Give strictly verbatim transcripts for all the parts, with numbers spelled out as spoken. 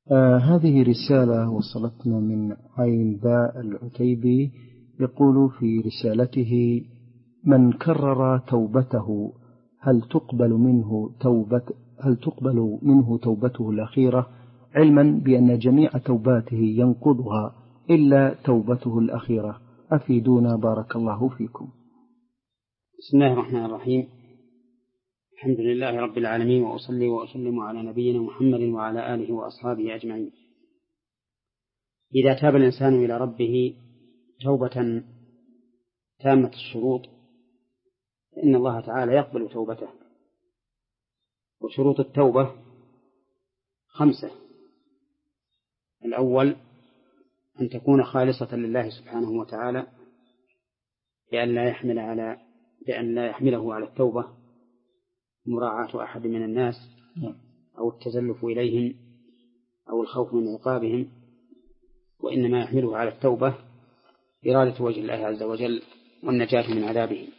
آه هذه رسالة وصلتنا من عين باء العتيبي، يقول في رسالته: من كرر توبته هل تقبل منه توبة هل تقبل منه توبته الأخيرة، علما بأن جميع توباته ينقضها إلا توبته الأخيرة؟ أفيدونا بارك الله فيكم. بسم الله الرحمن الرحيم. الحمد لله رب العالمين، وأصلي وأسلم على نبينا محمد وعلى آله وأصحابه أجمعين. إذا تاب الإنسان إلى ربه توبة تامة الشروط فإن الله تعالى يقبل توبته. وشروط التوبة خمسة: الأول أن تكون خالصة لله سبحانه وتعالى، بأن لا يحمل على بأن لا يحمله على التوبة مراعاة أحد من الناس أو التزلف إليهم أو الخوف من عقابهم، وإنما يحمله على التوبة إرادة وجه الله عز وجل والنجاة من عذابه.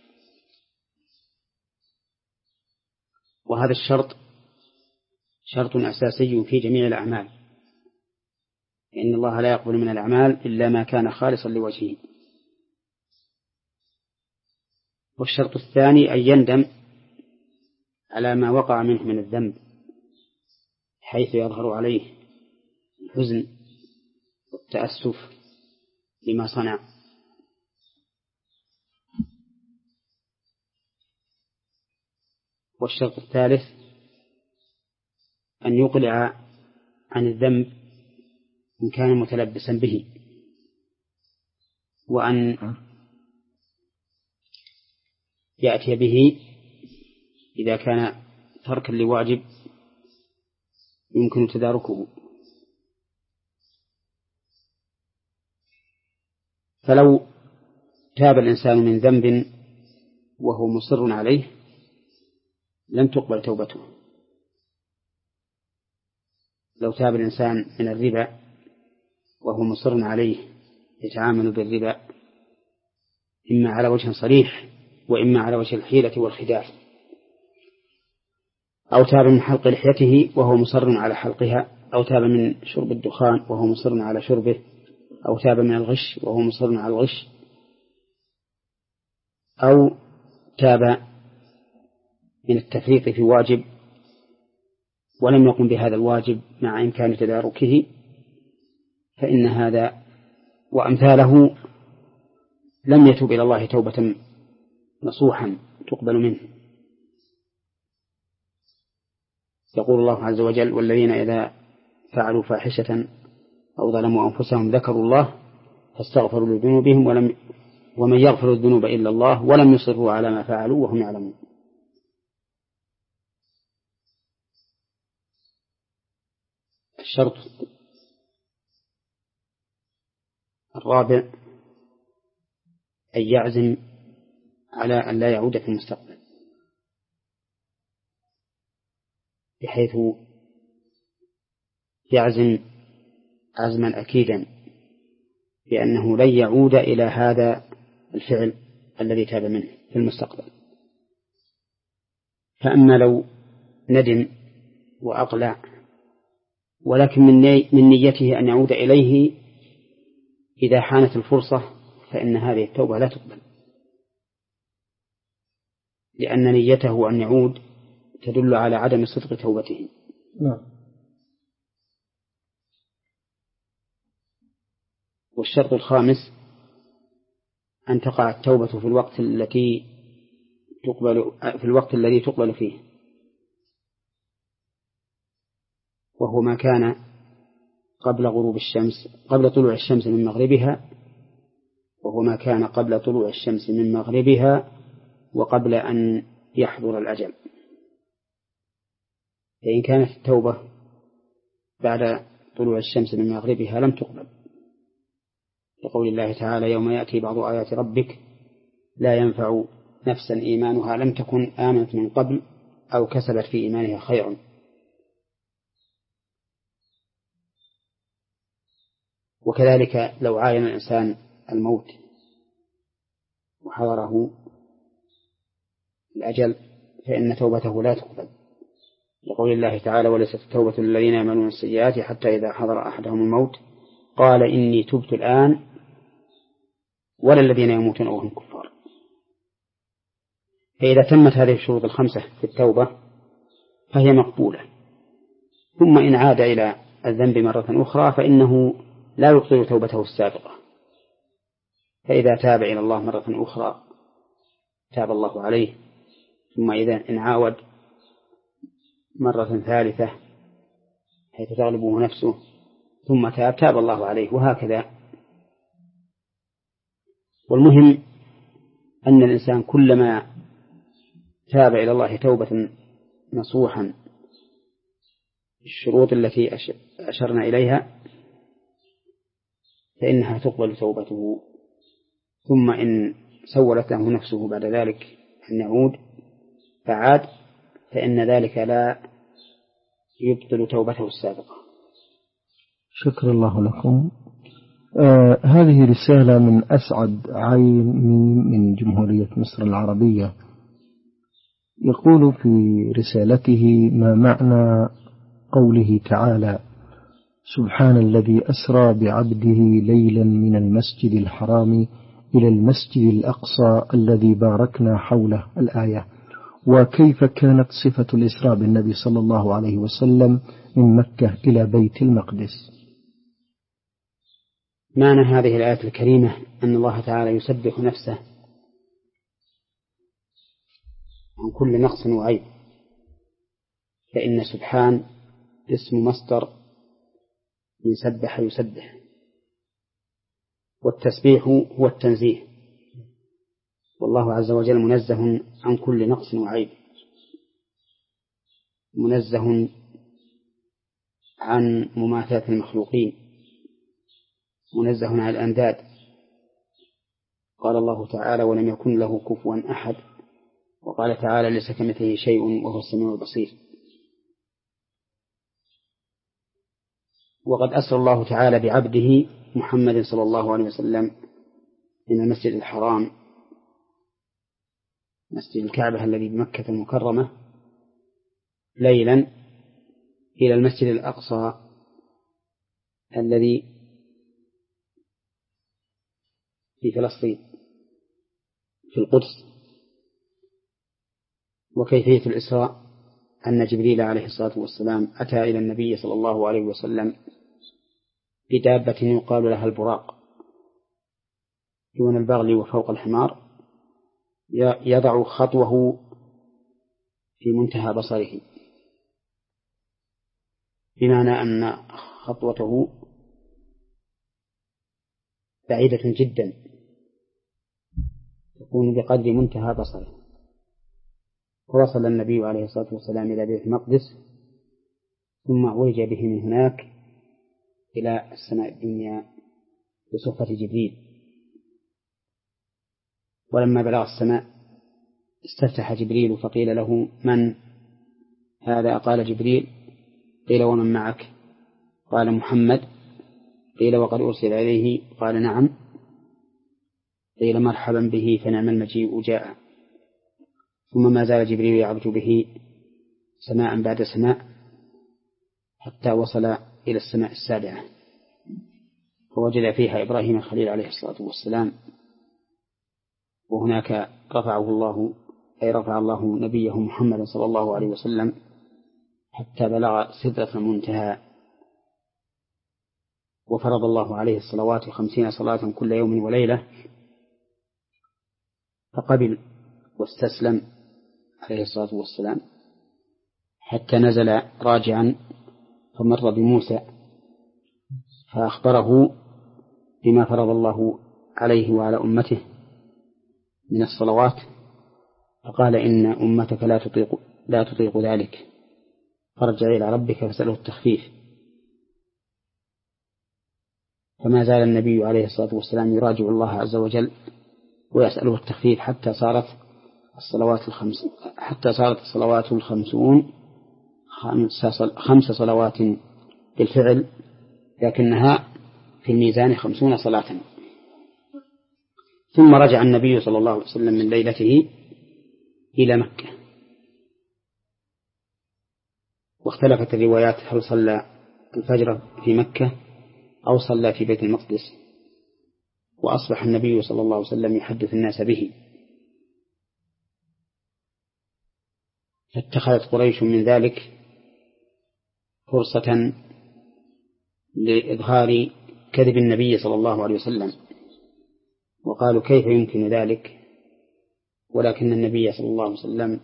وهذا الشرط شرط أساسي في جميع الأعمال، لأن الله لا يقبل من الأعمال إلا ما كان خالصا لوجهه. والشرط الثاني أن يندم على ما وقع منه من الذنب، حيث يظهر عليه الحزن والتأسف لما صنع. والشرط الثالث أن يقلع عن الذنب إن كان متلبسا به، وأن يأتي به إذا كان تركا لواجب يمكن تداركه. فلو تاب الإنسان من ذنب وهو مصر عليه لم تقبل توبته. لو تاب الإنسان من الربا وهو مصر عليه يتعامل بالربا إما على وجه صريح وإما على وجه الحيلة والخداع، أو تاب من حلق لحيته وهو مصر على حلقها، أو تاب من شرب الدخان وهو مصر على شربه، أو تاب من الغش وهو مصر على الغش، أو تاب من التفريط في واجب ولم يقم بهذا الواجب مع إمكان تداركه، فإن هذا وأمثاله لم يتوب إلى الله توبة نصوحا تقبل منه. يقول الله عز وجل: والذين إذا فعلوا فاحشة أو ظلموا أنفسهم ذكروا الله فاستغفروا لذنوبهم ولم ومن يغفر الذنوب إلا الله ولم يصروا على ما فعلوا وهم يعلمون. الشرط الرابع أن يعزم على أن لا يعود في المستقبل، بحيث يعزم عزما أكيدا بأنه لن يعود إلى هذا الفعل الذي تاب منه في المستقبل. فأما لو ندم وأقلع ولكن من نيته أن يعود إليه إذا حانت الفرصة، فإن هذه التوبة لا تقبل، لأن نيته أن يعود تدل على عدم صدق توبته. نعم. والشرط الخامس أن تقع التوبة في الوقت التي تقبل في الوقت الذي تقبل فيه، وهو ما كان قبل غروب الشمس قبل طلوع الشمس من مغربها وهو ما كان قبل طلوع الشمس من مغربها وقبل أن يحضر الأجل. فإن كانت التوبة بعد طلوع الشمس من مغربها لم تقبل، لقول الله تعالى: يوم يأتي بعض آيات ربك لا ينفع نفسا إيمانها لم تكن آمنت من قبل أو كسبت في إيمانها خيرا. وكذلك لو عاين الإنسان الموت وحضره الأجل فإن توبته لا تقبل، لقول الله تعالى: وليست التوبة للذين يعملون السيئات حتى إذا حضر أحدهم الموت قال إني تبت الآن ولا الذين يموتون وهم كفار. فإذا تمت هذه الشروط الخمسة في التوبة فهي مقبولة. ثم إن عاد إلى الذنب مرة أخرى فإنه لا يبطل توبته السابقة، فإذا تاب إلى الله مرة أخرى تاب الله عليه. ثم إذا إن عاود مرة ثالثة حيث تغلبه نفسه ثم تاب تاب الله عليه، وهكذا. والمهم أن الإنسان كلما تاب إلى الله توبة نصوحا الشروط التي أشرنا إليها فإنها تقبل توبته. ثم إن سولت له نفسه بعد ذلك أن يعود فعاد فإن ذلك لا يبطل توبته السابقة. شكر الله لكم. آه هذه رسالة من أسعد عين ميم من جمهورية مصر العربية، يقول في رسالته: ما معنى قوله تعالى: سبحان الذي أسرى بعبده ليلا من المسجد الحرام إلى المسجد الأقصى الذي باركنا حوله، الآية، وكيف كانت صفة الإسراء بالنبي صلى الله عليه وسلم من مكة إلى بيت المقدس؟ معنى هذه الآية الكريمة أن الله تعالى يسبح نفسه عن كل نقص وعيب، فإن سبحان اسم مصدر من سبح يسبح، والتسبيح هو التنزيه، والله عز وجل منزه عن كل نقص وعيب، منزه عن مماثلة المخلوقين، منزه عن الأنداد. قال الله تعالى: ولم يكن له كفوا أحد. وقال تعالى: ليس كمثله شيء وهو السميع البصير. وقد أسرى الله تعالى بعبده محمد صلى الله عليه وسلم من المسجد الحرام مسجد الكعبة الذي بمكة المكرمة ليلا إلى المسجد الأقصى الذي في فلسطين في القدس. وكيفية الإسراء أن جبريل عليه الصلاة والسلام أتى إلى النبي صلى الله عليه وسلم بدابة يقال لها البراق دون البغل وفوق الحمار، يضع خطوه في منتهى بصره، بمعنى أن خطوته بعيدة جدا تكون بقدر منتهى بصره. ووصل النبي عليه الصلاة والسلام إلى بيت المقدس، ثم عرج به من هناك إلى السماء الدنيا بصحبة جبريل. ولما بلغ السماء استفتح جبريل فقيل له: من هذا؟ قال: جبريل. قيل: ومن معك؟ قال: محمد. قيل: وقد أرسل إليه؟ قال: نعم. قيل: مرحبا به، فنعم المجيء جاء. ثم ما زال جبريل يعرج به سماء بعد سماء حتى وصل إلى السماء السابعة، فوجد فيها إبراهيم الخليل عليه الصلاة والسلام، وهناك رفعه الله أي رفع الله نبيه محمد صلى الله عليه وسلم حتى بلغ سدرة المنتهى، وفرض الله عليه الصلوات خمسين صلاة كل يوم وليلة، فقبل واستسلم عليه الصلاة والسلام حتى نزل راجعا فمر بموسى فأخبره بما فرض الله عليه وعلى أمته من الصلوات، فقال: إن أمتك لا تطيق, لا تطيق ذلك، فارجع إلى ربك فاسأله التخفيف. فما زال النبي عليه الصلاة والسلام يراجع الله عز وجل ويسأله التخفيف حتى صارت الصلوات الخمس حتى صارت الصلوات الخمسون خمس صلوات بالفعل، لكنها في الميزان خمسون صلاة. ثم رجع النبي صلى الله عليه وسلم من ليلته إلى مكة، واختلفت الروايات هل صلى الفجر في مكة أو صلى في بيت المقدس، وأصبح النبي صلى الله عليه وسلم يحدث الناس به، فاتخذت قريش من ذلك فرصة لإظهار كذب النبي صلى الله عليه وسلم، وقالوا كيف يمكن ذلك، ولكن النبي صلى الله عليه وسلم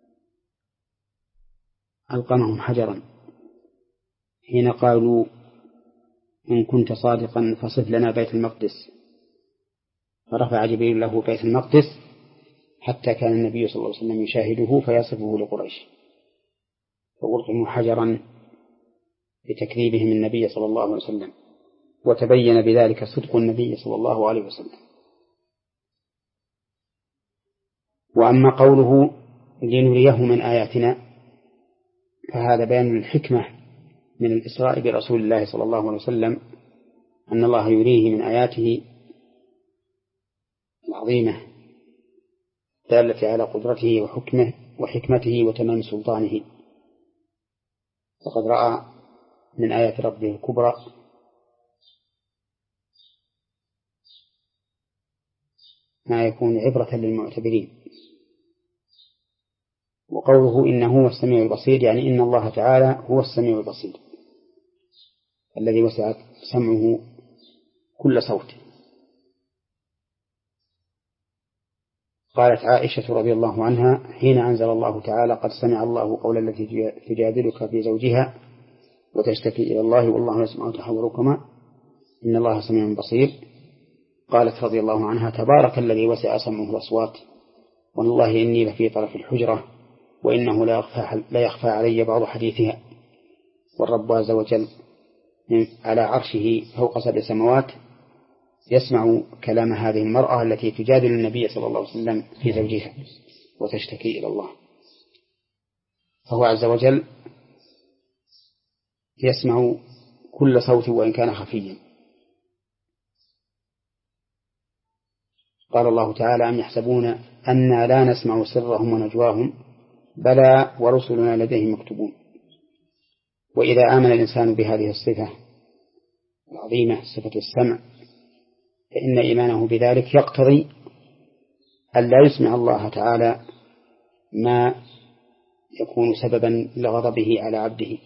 ألقمهم حجرا حين قالوا إن كنت صادقا فصف لنا بيت المقدس، فرفع جبريل له بيت المقدس حتى كان النبي صلى الله عليه وسلم يشاهده فيصفه لقريش، فألقموا حجرا بتكذيبهم النبي صلى الله عليه وسلم، وتبين بذلك صدق النبي صلى الله عليه وسلم. وأما قوله لنريه من آياتنا فهذا بيان الحكمة من الإسراء برسول الله صلى الله عليه وسلم، أن الله يريه من آياته العظيمة دالة على قدرته وحكمه وحكمته وتمام سلطانه، فقد رأى من آيات ربه الكبرى ما يكون عبرة للمعتبرين. وقوله إنه هو السميع البصير يعني إن الله تعالى هو السميع البصير الذي وسعت سمعه كل صوت. قالت عائشة رضي الله عنها حين أنزل الله تعالى قد سمع الله قول التي تجادلك في زوجها وتشتكي إلى الله والله يسمع تحاوركما إن الله سميع بصير، قالت رضي الله عنها تبارك الذي وسع سمعه الأصوات والله إني لفي طرف الحجرة وإنه لا يخفى, لا يخفى علي بعض حديثها. والرب عز وجل على عرشه فوق سبع سماوات يسمع كلام هذه المرأة التي تجادل النبي صلى الله عليه وسلم في زوجها وتشتكي إلى الله، فهو عز وجل يسمع كل صوت وإن كان خفيا. قال الله تعالى أم يحسبون أنا لا نسمع سرهم ونجواهم بلى ورسلنا لديهم مكتوبون. وإذا آمن الإنسان بهذه الصفة العظيمة صفة السمع فإن إيمانه بذلك يقتضي أن لا يسمع الله تعالى ما يكون سببا لغضبه على عبده.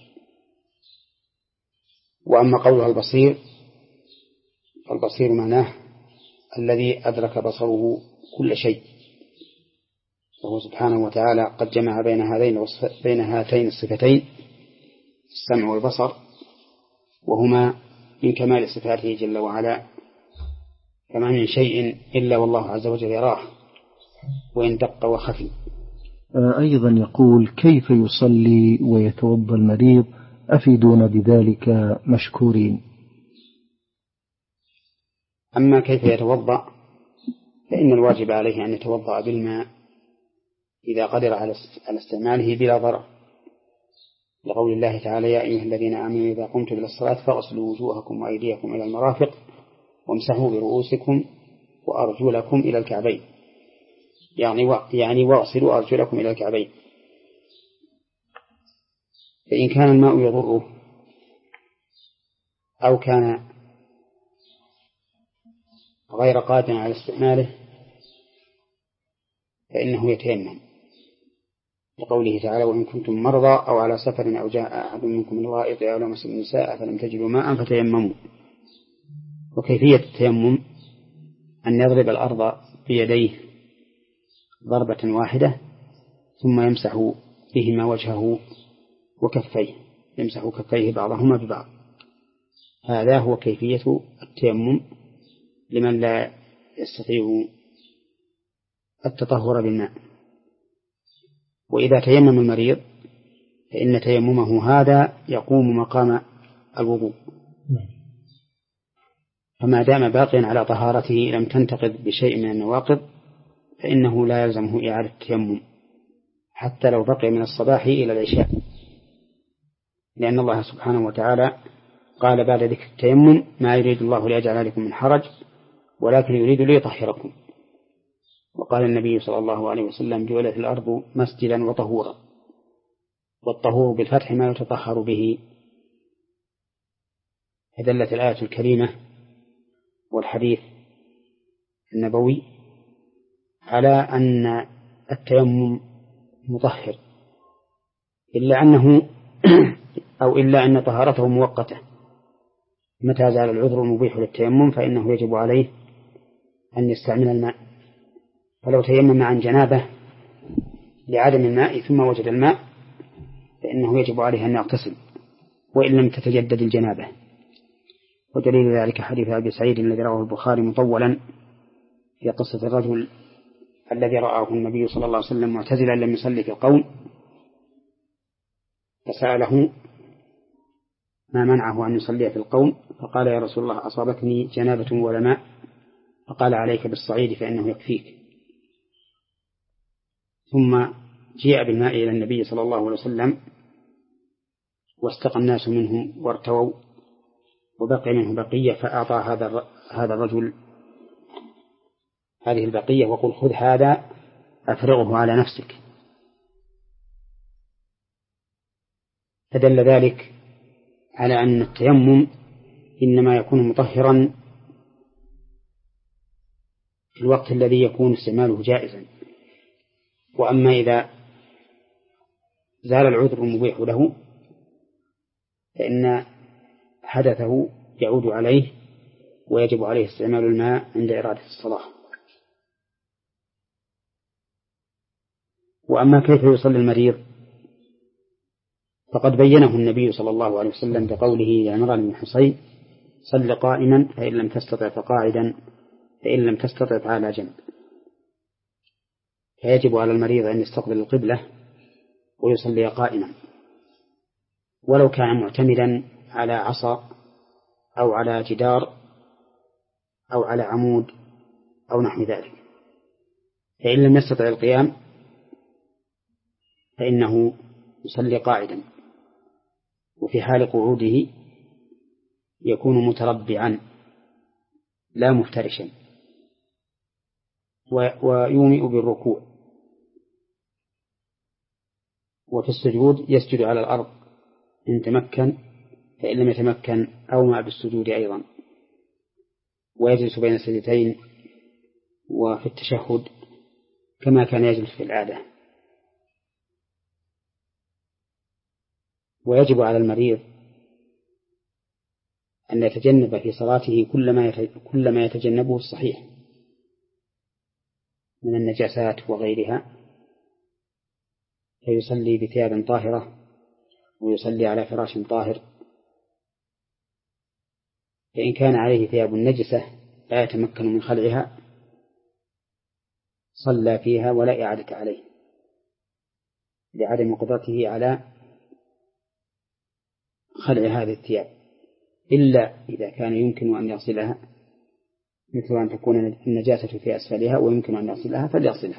وأما قولها البصير فالبصير معناه الذي أدرك بصره كل شيء، وهو سبحانه وتعالى قد جمع بين هذين بين هاتين الصفتين السمع والبصر، وهما من كمال صفاته جل وعلا، فما من شيء إلا والله عز وجل يراه وإن دق وخفي. أيضا يقول كيف يصلي ويتوضأ المريض أفيدون بذلك مشكورين. أما كيف يتوضأ فإن الواجب عليه أن يتوضأ بالماء إذا قدر على استعماله بلا ضرر، لقول الله تعالى يا أيها الذين آمنوا إذا قمتم إلى الصلاة فاغسلوا وجوهكم وأيديكم إلى المرافق وامسحوا برؤوسكم وأرجلكم إلى الكعبين، يعني و... يعني واغسلوا أرجلكم إلى الكعبين. فإن كان الماء يضره أو كان غير قادر على استعماله فإنه يتيمم، لقوله تعالى وإن كنتم مرضى أو على سفر أو جاء أحد منكم من الغائط أو لمس النساء فلم تجدوا ماء فتيمموا. وكيفية التيمم أن يضرب الأرض بيديه ضربة واحدة ثم يمسح بهما وجهه وكفيه، يمسح كفيه بعضهما ببعض. هذا هو كيفية التيمم لمن لا يستطيع التطهر بالماء. وإذا تيمم المريض فإن تيممه هذا يقوم مقام الوضوء، فما دام باقيا على طهارته لم تنتقض بشيء من النواقض فإنه لا يلزمه إعادة التيمم حتى لو بقي من الصباح إلى العشاء، لأن الله سبحانه وتعالى قال بعد ذكر التيمم ما يريد الله ليجعل عليكم من حرج ولكن يريد ليطهركم. وقال النبي صلى الله عليه وسلم جعلت الأرض مسجدا وطهورا، والطهور بالفتح ما يتطهر به. فدلت الآية الكريمة والحديث النبوي على أن التيمم مطهر، إلا أنه أو إلا أن طهارته مؤقتة، متى زال العذر المبيح للتيمم فإنه يجب عليه أن يستعمل الماء. فلو تيمم عن جنابه لعدم الماء ثم وجد الماء فإنه يجب عليه أن يغتسل وإن لم تتجدد الجنابة. ودليل ذلك حديث أبي سعيد الذي رواه البخاري مطولا في قصة الرجل الذي رآه النبي صلى الله عليه وسلم معتزلا لم يصلي في القوم، فسأله ما منعه أن يصلي في القوم، فقال يا رسول الله أصابتني جنابة ولا ماء، فقال عليك بالصعيد فإنه يكفيك. ثم جاء بالماء إلى النبي صلى الله عليه وسلم واستقى الناس منه وارتووا وبقي منه بقية، فأعطى هذا هذا الرجل هذه البقية وقل خذ هذا أفرغه على نفسك. فدل ذلك على أن التيمم إنما يكون مطهرا في الوقت الذي يكون استعماله جائزا، وأما إذا زال العذر المبيح له فإن حدثه يعود عليه ويجب عليه استعمال الماء عند إرادة الصلاة. وأما كيف يصلي المريض فقد بينه النبي صلى الله عليه وسلم بقوله لعمران بن حصين صل قائما فإن لم تستطع فقاعدا فإن لم تستطع فعلى جنب. فيجب على المريض أن يستقبل القبلة ويصلي قائما ولو كان معتمدا على عصا أو على جدار أو على عمود أو نحو ذلك. فإن لم يستطع القيام فإنه يصلي قاعدا، وفي حال قعوده يكون متربعا لا مفترشا، ويومئ بالركوع، وفي السجود يسجد على الأرض إن تمكن، فإن لم يتمكن أومأ بالسجود أيضا، ويجلس بين السجدتين وفي التشهد كما كان يجلس في العادة. ويجب على المريض أن يتجنب في صلاته كل ما يتجنبه الصحيح من النجاسات وغيرها، فيصلي بثياب طاهرة ويصلي على فراش طاهر. فإن كان عليه ثياب نجسة لا يتمكن من خلعها صلى فيها ولا إعادة عليه لعدم قدرته على خلع هذه الثياب، إلا إذا كان يمكن أن يغسلها، مثل أن تكون النجاسة في أسفلها ويمكن أن يغسلها فليغسلها.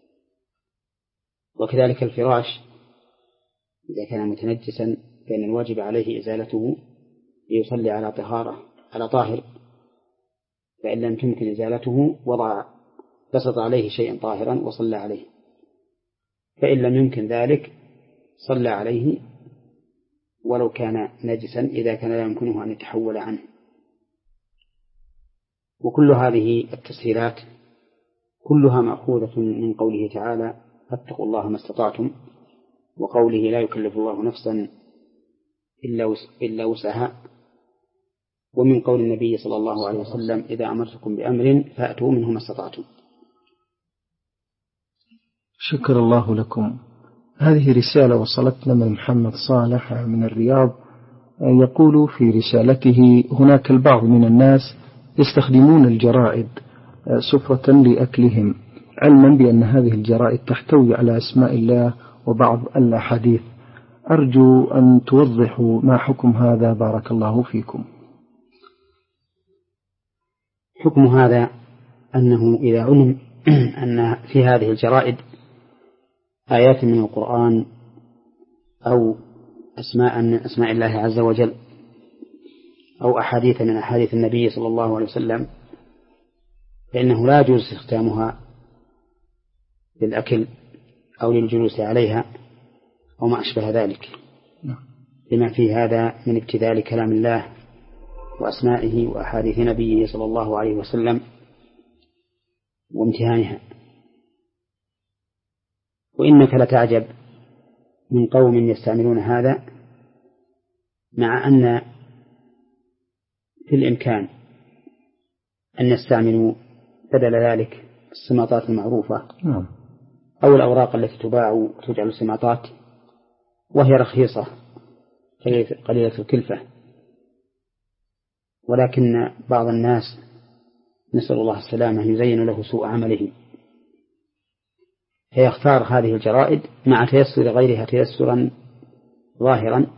وكذلك الفراش إذا كان متنجسا فإن الواجب عليه إزالته ليصلي على طهارة على طاهر، فإن لم تمكن إزالته وضع بسط عليه شيئا طاهرا وصلى عليه، فإن لم يمكن ذلك صلى عليه ولو كان نجسا إذا كان لا يمكنه أن يتحول عنه. وكل هذه التسهيلات كلها مأخوذة من قوله تعالى فاتقوا الله ما استطعتم، وقوله لا يكلف الله نفسا إلا وسعها، ومن قول النبي صلى الله عليه وسلم إذا أمرتكم بأمر فأتوا منه ما استطعتم. شكر الله لكم. هذه رسالة وصلتنا من محمد صالح من الرياض، يقول في رسالته هناك البعض من الناس يستخدمون الجرائد سفرة لأكلهم، علما بأن هذه الجرائد تحتوي على أسماء الله وبعض الأحاديث. أرجو أن توضحوا ما حكم هذا بارك الله فيكم. حكم هذا أنه إذا علم أن في هذه الجرائد آيات من القرآن أو أسماء من أسماء الله عز وجل أو أحاديث من أحاديث النبي صلى الله عليه وسلم، فإنه لا يجوز استخدامها للأكل أو للجلوس عليها أو ما أشبه ذلك، لما في هذا من ابتذال كلام الله وأسمائه وأحاديث نبيه صلى الله عليه وسلم وامتهانها. وإنك لتعجب من قوم يستعملون هذا مع أن في الإمكان أن يستعملوا بدل ذلك السماطات المعروفة أو الأوراق التي تباع وتجعل سماطات وهي رخيصة قليلة الكلفة، ولكن بعض الناس نسأل الله السلامة يزين له سوء عمله فيختار هذه الجرائد مع تيسر غيرها تيسرا ظاهرا،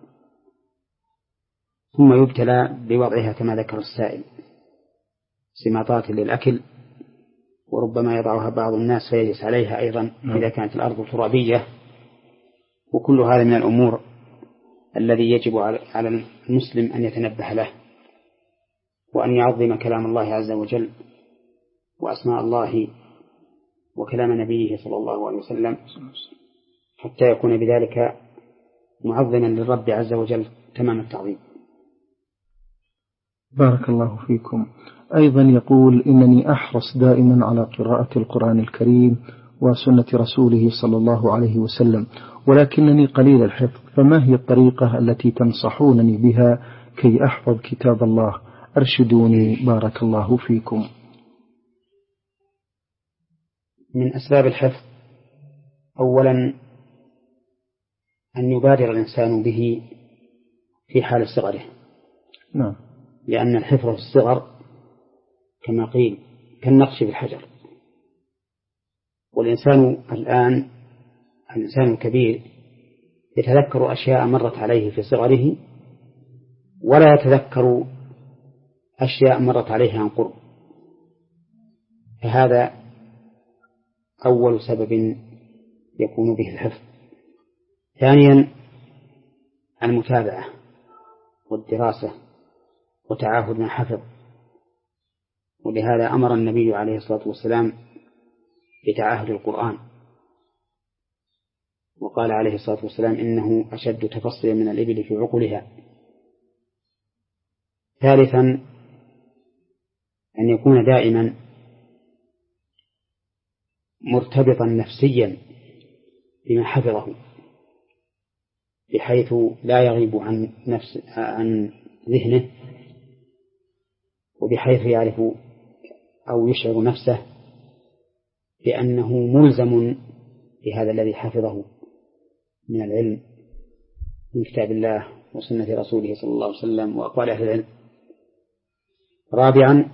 ثم يبتلى بوضعها كما ذكر السائل سماطات للأكل، وربما يضعها بعض الناس فيجلس عليها أيضا إذا كانت الأرض ترابية. وكل هذا من الأمور الذي يجب على المسلم أن يتنبه له، وأن يعظم كلام الله عز وجل وأسماء الله وكلام نبيه صلى الله عليه وسلم، حتى يكون بذلك معظما للرب عز وجل تمام التعظيم. بارك الله فيكم. أيضا يقول: إنني أحرص دائما على قراءة القرآن الكريم وسنة رسوله صلى الله عليه وسلم، ولكنني قليل الحفظ، فما هي الطريقة التي تنصحونني بها كي أحفظ كتاب الله؟ أرشدوني بارك الله فيكم. من أسباب الحفظ أولا أن يبادر الإنسان به في حال صغره، نعم، لأن الحفظ في الصغر كما قيل كالنقش في الحجر. والإنسان الآن الإنسان الكبير يتذكر أشياء مرت عليه في صغره ولا يتذكر أشياء مرت عليه عن قرب، فهذا أول سبب يكون به الحفظ. ثانيا المتابعة والدراسة وتعاهد ما حفظ، ولهذا أمر النبي عليه الصلاة والسلام بتعاهد القرآن، وقال عليه الصلاة والسلام: إنه أشد تفصيلا من الإبل في عقلها. ثالثا أن يكون دائما مرتبطا نفسيا بما حفظه، بحيث لا يغيب عن نفس عن ذهنه، وبحيث يعرف أو يشعر نفسه بأنه ملزم بهذا الذي حفظه من العلم من كتاب الله وسنة رسوله صلى الله عليه وسلم وأقوال أهل العلم. رابعا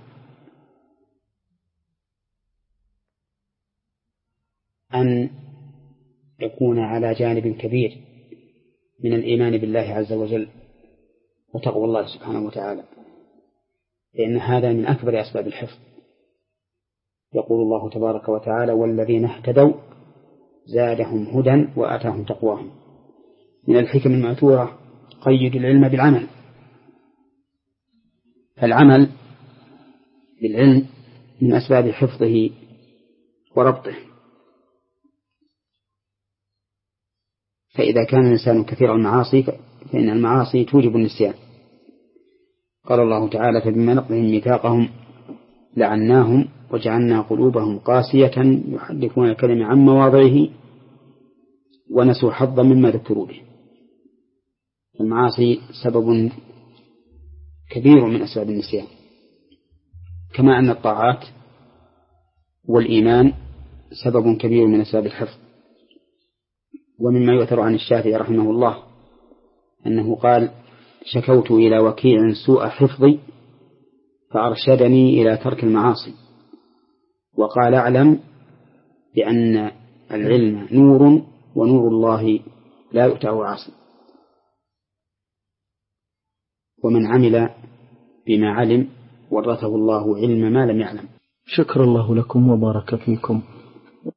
أن يكون على جانب كبير من الإيمان بالله عز وجل وتقوى الله سبحانه وتعالى، لأن هذا من أكبر أسباب الحفظ. يقول الله تبارك وتعالى: والذين اهتدوا زادهم هدى وآتاهم تقواهم. من الحكم المأثورة قيد العلم بالعمل، فالعمل بالعلم من أسباب حفظه وربطه. فإذا كان الإنسان كثير المعاصي فإن المعاصي توجب النسيان. قال الله تعالى: فبما نقضهم ميثاقهم لعناهم وجعلنا قلوبهم قاسية يحرفون الكلم عن مواضعه ونسوا حظا مما ذكروا به. المعاصي سبب كبير من أسباب النسيان، كما أن الطاعات والإيمان سبب كبير من أسباب الحفظ. ومما يؤثر عن الشافعي رحمه الله أنه قال: شكوت إلى وكيع سوء حفظي فأرشدني إلى ترك المعاصي، وقال: أعلم بأن العلم نور ونور الله لا يؤتاه عاصي، ومن عمل بما علم ورثه الله علم ما لم يعلم. شكر الله لكم وبارك فيكم.